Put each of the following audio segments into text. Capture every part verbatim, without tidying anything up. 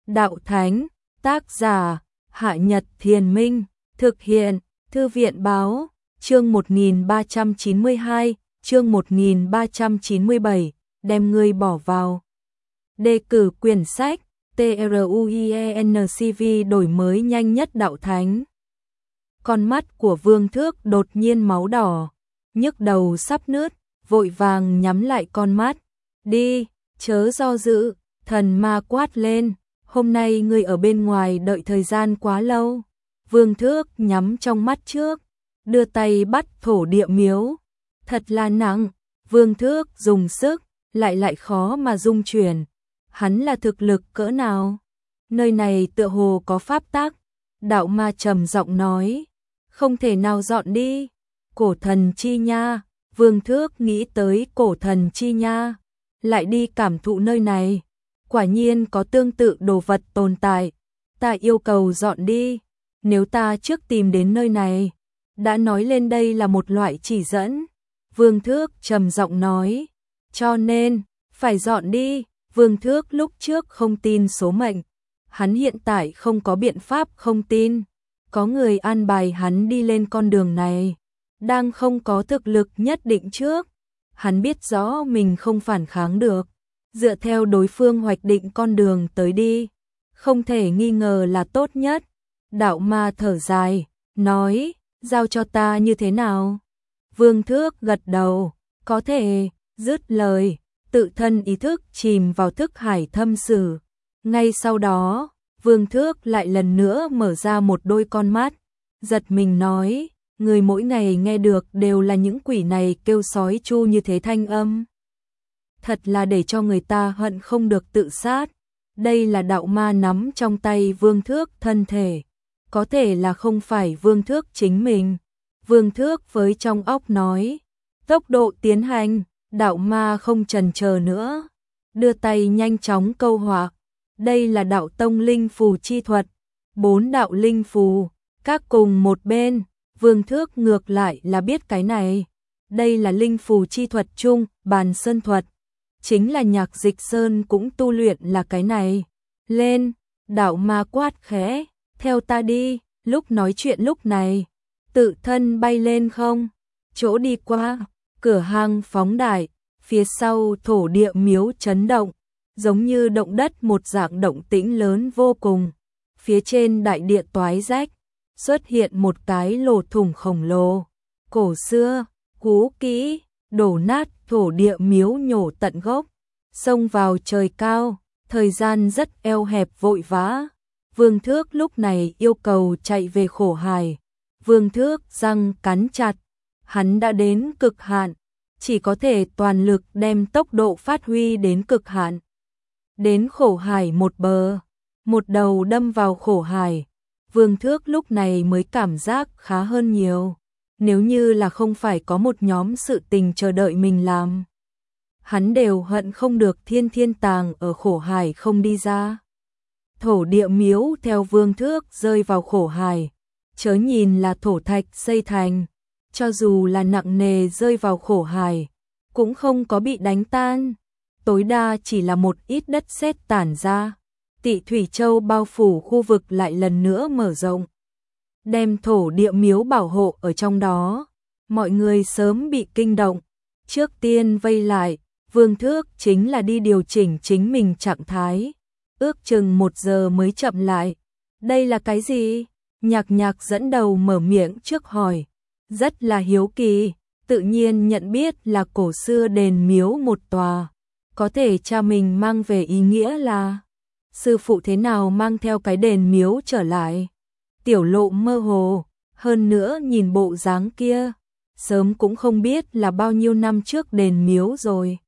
Đạo Thánh, tác giả, Hạ Nhật Thiền Minh, thực hiện, Thư viện Báo, chương một nghìn ba trăm chín mươi hai, chương một nghìn ba trăm chín mươi bảy, đem ngươi bỏ vào. Đề cử quyển sách, TRUIENCV đổi mới nhanh nhất Đạo Thánh. Con mắt của Vương Thước đột nhiên máu đỏ, nhức đầu sắp nứt, vội vàng nhắm lại con mắt. Đi, chớ do dự, thần ma quát lên, hôm nay ngươi ở bên ngoài đợi thời gian quá lâu. Vương Thước nhắm trong mắt trước, đưa tay bắt thổ địa miếu. Thật là nặng, Vương Thước dùng sức, lại lại khó mà dung chuyển. Hắn là thực lực cỡ nào? Nơi này tựa hồ có pháp tắc. Đạo ma trầm giọng nói, không thể nào dọn đi. Cổ thần chi nha, Vương Thước nghĩ tới cổ thần chi nha, lại đi cảm thụ nơi này. Quả nhiên có tương tự đồ vật tồn tại. Ta yêu cầu dọn đi. Nếu ta trước tìm đến nơi này, đã nói lên đây là một loại chỉ dẫn. Vương Thước trầm giọng nói, cho nên, phải dọn đi. Vương Thước lúc trước không tin số mệnh. Hắn hiện tại không có biện pháp không tin. Có người an bài hắn đi lên con đường này. Đang không có thực lực nhất định trước. Hắn biết rõ mình không phản kháng được. Dựa theo đối phương hoạch định con đường tới đi. Không thể nghi ngờ là tốt nhất. Đạo ma thở dài, nói, giao cho ta như thế nào? Vương Thước gật đầu, có thể, dứt lời, tự thân ý thức chìm vào thức hải thâm sử. Ngay sau đó, Vương Thước lại lần nữa mở ra một đôi con mắt, giật mình nói, người mỗi ngày nghe được đều là những quỷ này kêu sói chu như thế thanh âm. Thật là để cho người ta hận không được tự sát. Đây là đạo ma nắm trong tay Vương Thước thân thể. Có thể là không phải Vương Thước chính mình. Vương Thước với trong óc nói, tốc độ tiến hành, đạo ma không chần chờ nữa, đưa tay nhanh chóng câu họa. Đây là đạo tông linh phù chi thuật, bốn đạo linh phù, các cùng một bên. Vương Thước ngược lại là biết cái này. Đây là linh phù chi thuật chung, bàn sơn thuật. Chính là Nhạc Dịch Sơn cũng tu luyện là cái này. Lên, đạo ma quát khẽ, theo ta đi. Lúc nói chuyện lúc này, tự thân bay lên không, chỗ đi qua, cửa hang phóng đại, phía sau thổ địa miếu chấn động, giống như động đất một dạng động tĩnh lớn vô cùng. Phía trên đại địa toái rách, xuất hiện một cái lỗ thủng khổng lồ, cổ xưa, cũ kỹ, đổ nát thổ địa miếu nhổ tận gốc, xông vào trời cao, thời gian rất eo hẹp vội vã. Vương Thước lúc này yêu cầu chạy về khổ hải. Vương Thước răng cắn chặt, hắn đã đến cực hạn, chỉ có thể toàn lực đem tốc độ phát huy đến cực hạn. Đến khổ hải một bờ, một đầu đâm vào khổ hải. Vương Thước lúc này mới cảm giác khá hơn nhiều. Nếu như là không phải có một nhóm sự tình chờ đợi mình làm, hắn đều hận không được thiên thiên tàng ở khổ hải không đi ra. Thổ địa miếu theo Vương Thước rơi vào khổ hải, chớ nhìn là thổ thạch xây thành, cho dù là nặng nề rơi vào khổ hải, cũng không có bị đánh tan, tối đa chỉ là một ít đất sét tản ra. Tị Thủy Châu bao phủ khu vực lại lần nữa mở rộng, đem thổ địa miếu bảo hộ ở trong đó. Mọi người sớm bị kinh động, trước tiên vây lại. Vương Thước chính là đi điều chỉnh chính mình trạng thái, ước chừng một giờ mới chậm lại. Đây là cái gì? Nhạc Nhạc dẫn đầu mở miệng trước hỏi, rất là hiếu kỳ, tự nhiên nhận biết là cổ xưa đền miếu một tòa. Có thể cha mình mang về ý nghĩa là sư phụ thế nào mang theo cái đền miếu trở lại. Tiểu Lộ mơ hồ, hơn nữa nhìn bộ dáng kia, sớm cũng không biết là bao nhiêu năm trước đền miếu rồi.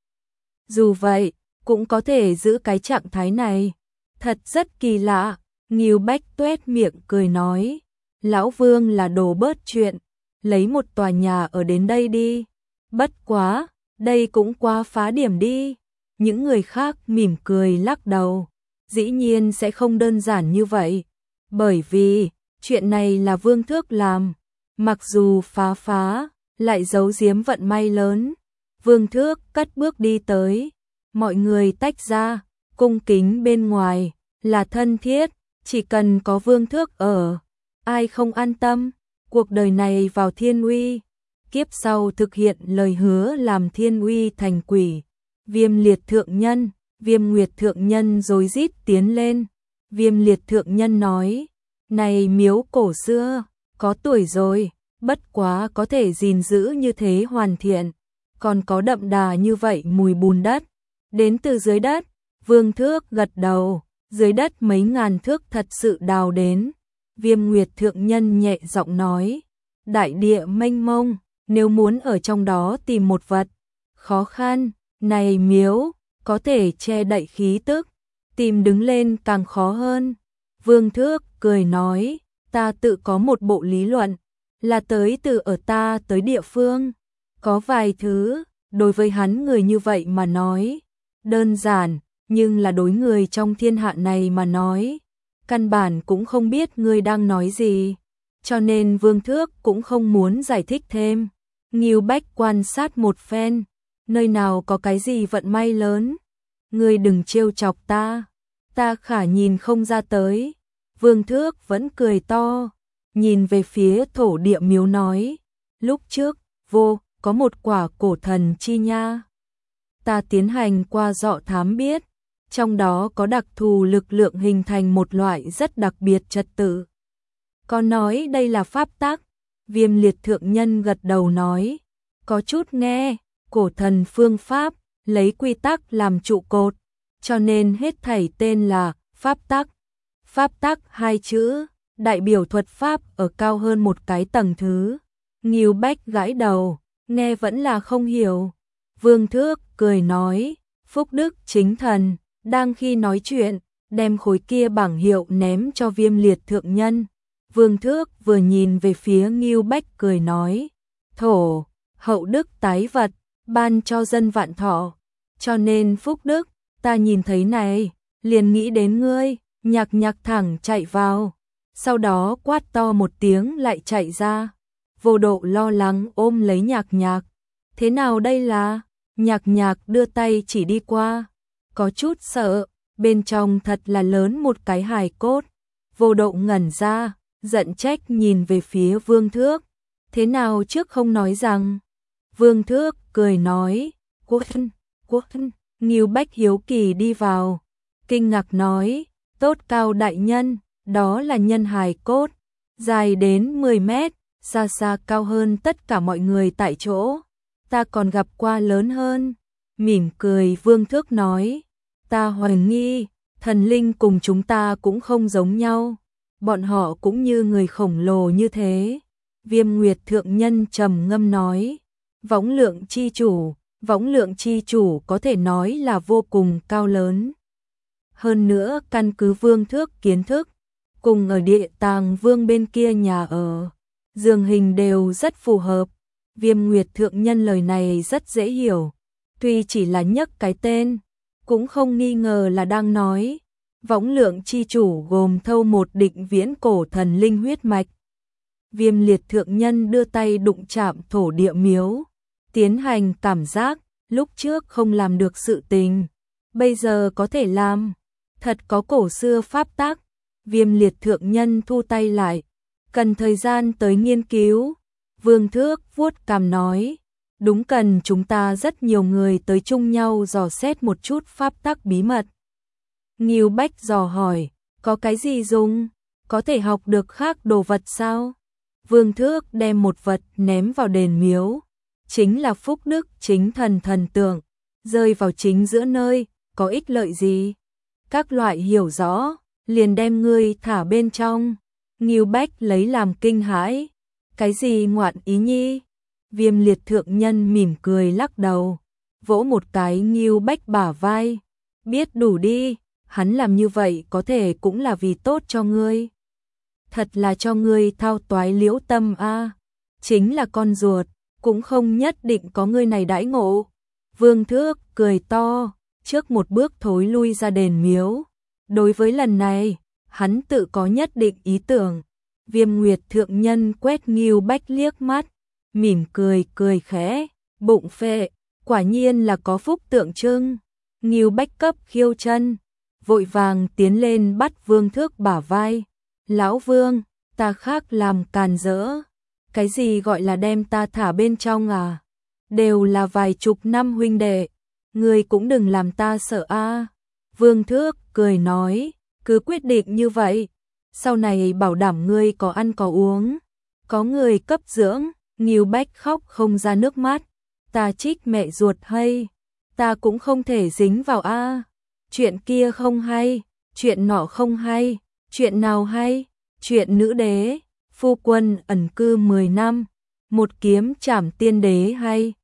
Dù vậy, cũng có thể giữ cái trạng thái này. Thật rất kỳ lạ. Ngưu Bách tuét miệng cười nói, Lão Vương là đồ bớt chuyện, lấy một tòa nhà ở đến đây đi. Bất quá, đây cũng quá phá điểm đi. Những người khác mỉm cười lắc đầu, dĩ nhiên sẽ không đơn giản như vậy. Bởi vì, chuyện này là Vương Thước làm, mặc dù phá phá, lại giấu giếm vận may lớn. Vương Thước cất bước đi tới, mọi người tách ra, cung kính bên ngoài, là thân thiết, chỉ cần có Vương Thước ở, ai không an tâm, cuộc đời này vào thiên uy, kiếp sau thực hiện lời hứa làm thiên uy thành quỷ. Viêm liệt thượng nhân, Viêm Nguyệt thượng nhân rối rít tiến lên. Viêm liệt thượng nhân nói, này miếu cổ xưa, có tuổi rồi, bất quá có thể gìn giữ như thế hoàn thiện, còn có đậm đà như vậy mùi bùn đất, đến từ dưới đất. Vương Thước gật đầu, dưới đất mấy ngàn thước thật sự đào đến. Viêm Nguyệt thượng nhân nhẹ giọng nói, đại địa mênh mông, nếu muốn ở trong đó tìm một vật, khó khăn, này miếu, có thể che đậy khí tức, tìm đứng lên càng khó hơn. Vương Thước cười nói, ta tự có một bộ lý luận, là tới từ ở ta tới địa phương. Có vài thứ, đối với hắn người như vậy mà nói, đơn giản, nhưng là đối người trong thiên hạ này mà nói, căn bản cũng không biết người đang nói gì. Cho nên Vương Thước cũng không muốn giải thích thêm. Ngưu Bách quan sát một phen, nơi nào có cái gì vận may lớn. Ngươi đừng trêu chọc ta, ta khả nhìn không ra tới. Vương Thước vẫn cười to, nhìn về phía thổ địa miếu nói, lúc trước, vô, có một quả cổ thần chi nha. Ta tiến hành qua dọ thám biết, trong đó có đặc thù lực lượng hình thành một loại rất đặc biệt trật tự. Có nói đây là pháp tắc. Viêm liệt thượng nhân gật đầu nói, có chút nghe, cổ thần phương pháp, lấy quy tắc làm trụ cột, cho nên hết thảy tên là pháp tắc. Pháp tắc hai chữ, đại biểu thuật pháp ở cao hơn một cái tầng thứ. Ngưu Bách gãi đầu, nghe vẫn là không hiểu. Vương Thước cười nói, phúc đức chính thần, đang khi nói chuyện, đem khối kia bảng hiệu ném cho Viêm liệt thượng nhân. Vương Thước vừa nhìn về phía Ngưu Bách cười nói, thổ, hậu đức tái vật, ban cho dân vạn thọ, cho nên phúc đức, ta nhìn thấy này, liền nghĩ đến ngươi. Nhạc Nhạc thẳng chạy vào, sau đó quát to một tiếng lại chạy ra. Vô Độ lo lắng ôm lấy Nhạc Nhạc, thế nào đây là? Nhạc Nhạc đưa tay chỉ đi qua, có chút sợ, bên trong thật là lớn một cái hài cốt. Vô Độ ngẩn ra, giận trách nhìn về phía Vương Thước, thế nào trước không nói rằng? Vương Thước cười nói, quốc quốc Ngưu Bách hiếu kỳ đi vào, kinh ngạc nói, tốt cao đại nhân, đó là nhân hài cốt, dài đến mười mét, xa xa cao hơn tất cả mọi người tại chỗ, ta còn gặp qua lớn hơn. Mỉm cười Vương Thước nói, ta hoài nghi, thần linh cùng chúng ta cũng không giống nhau, bọn họ cũng như người khổng lồ như thế. Viêm Nguyệt thượng nhân trầm ngâm nói, võng lượng chi chủ, võng lượng chi chủ có thể nói là vô cùng cao lớn. Hơn nữa căn cứ Vương Thước kiến thức, cùng ở địa tàng vương bên kia nhà ở, dường hình đều rất phù hợp. Viêm Nguyệt thượng nhân lời này rất dễ hiểu, tuy chỉ là nhắc cái tên, cũng không nghi ngờ là đang nói. Võng lượng chi chủ gồm thâu một định viễn cổ thần linh huyết mạch. Viêm liệt thượng nhân đưa tay đụng chạm thổ địa miếu, tiến hành cảm giác, lúc trước không làm được sự tình, bây giờ có thể làm. Thật có cổ xưa pháp tắc. Viêm liệt thượng nhân thu tay lại, cần thời gian tới nghiên cứu. Vương Thước vuốt cằm nói, đúng cần chúng ta rất nhiều người tới chung nhau dò xét một chút pháp tắc bí mật. Ngưu Bách dò hỏi, có cái gì dùng? Có thể học được khác đồ vật sao? Vương Thước đem một vật ném vào đền miếu, chính là phúc đức chính thần thần tượng, rơi vào chính giữa nơi, có ích lợi gì? Các loại hiểu rõ, liền đem ngươi thả bên trong. Ngưu Bách lấy làm kinh hãi, cái gì ngoạn ý nhi? Viêm liệt thượng nhân mỉm cười lắc đầu, vỗ một cái Ngưu Bách bả vai, biết đủ đi, hắn làm như vậy có thể cũng là vì tốt cho ngươi. Thật là cho ngươi thao toái liễu tâm a, chính là con ruột, cũng không nhất định có ngươi này đãi ngộ. Vương Thước cười to, trước một bước thối lui ra đền miếu. Đối với lần này, hắn tự có nhất định ý tưởng. Viêm Nguyệt thượng nhân quét Ngưu Bách liếc mắt, mỉm cười cười khẽ, bụng phệ, quả nhiên là có phúc tượng trưng. Ngưu Bách cấp khiêu chân, vội vàng tiến lên bắt Vương Thước bả vai. Lão Vương, ta khác làm càn rỡ. Cái gì gọi là đem ta thả bên trong à? Đều là vài chục năm huynh đệ, ngươi cũng đừng làm ta sợ a. Vương Thước cười nói, cứ quyết định như vậy, sau này bảo đảm ngươi có ăn có uống, có người cấp dưỡng. Ngưu Bách khóc không ra nước mắt, ta trích mẹ ruột hay, ta cũng không thể dính vào a. Chuyện kia không hay, chuyện nọ không hay, chuyện nào hay? Chuyện nữ đế, phu quân ẩn cư mười năm, một kiếm trảm tiên đế hay.